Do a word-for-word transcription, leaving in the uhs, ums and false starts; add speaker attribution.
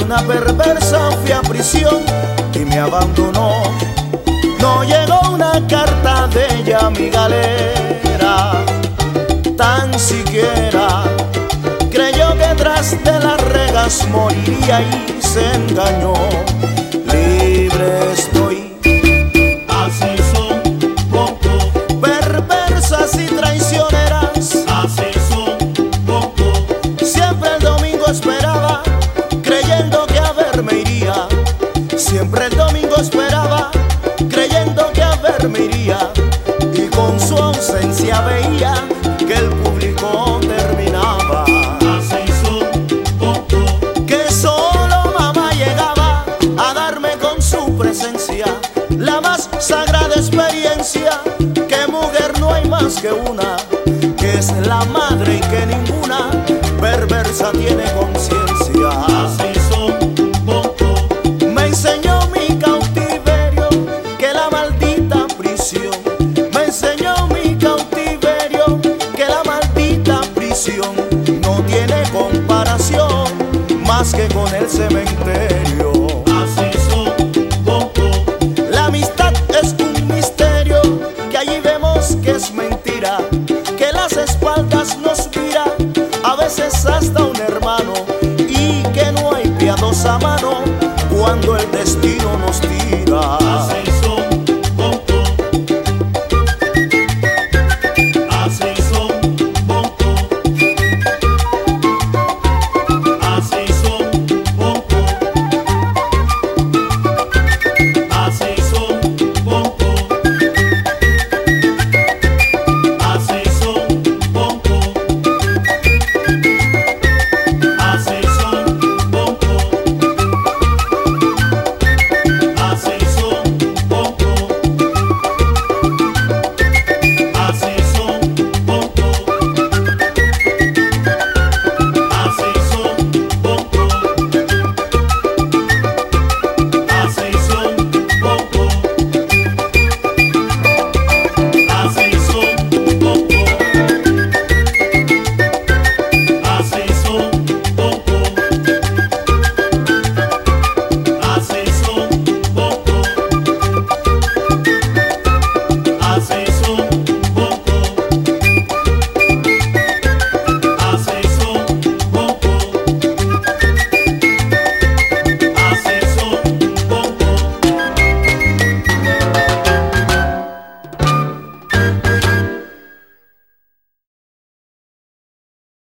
Speaker 1: una perversa fui a prisión y me abandonó. No llegó una carta de ella a mi galera, tan siquiera creyó que tras de las regas moriría y se engañó. Libre estoy.
Speaker 2: Así son poco,
Speaker 1: perversas y traicioneras.
Speaker 2: así son poco,
Speaker 1: Siempre el domingo esperaba, creyendo que a verme iría. Siempre el domingo esperaba, creyendo que a verme iría. Y con su ausencia veía que el público terminaba.
Speaker 2: así son poco,
Speaker 1: Que solo mamá llegaba a darme con su presencia la más sagrada experiencia. Que mujer no hay más que una, que es la madre y que ninguna perversa tiene conciencia.
Speaker 2: así son poco,
Speaker 1: Me enseñó mi cautiverio que la maldita prisión. Me enseñó mi cautiverio que la maldita prisión no tiene comparación más que con el cementerio.
Speaker 2: así son poco,
Speaker 1: La amistad es un misterio que allí vemos que es mentira, que las espaldas nos mira, a veces hasta un hermano, y que no hay piadosa mano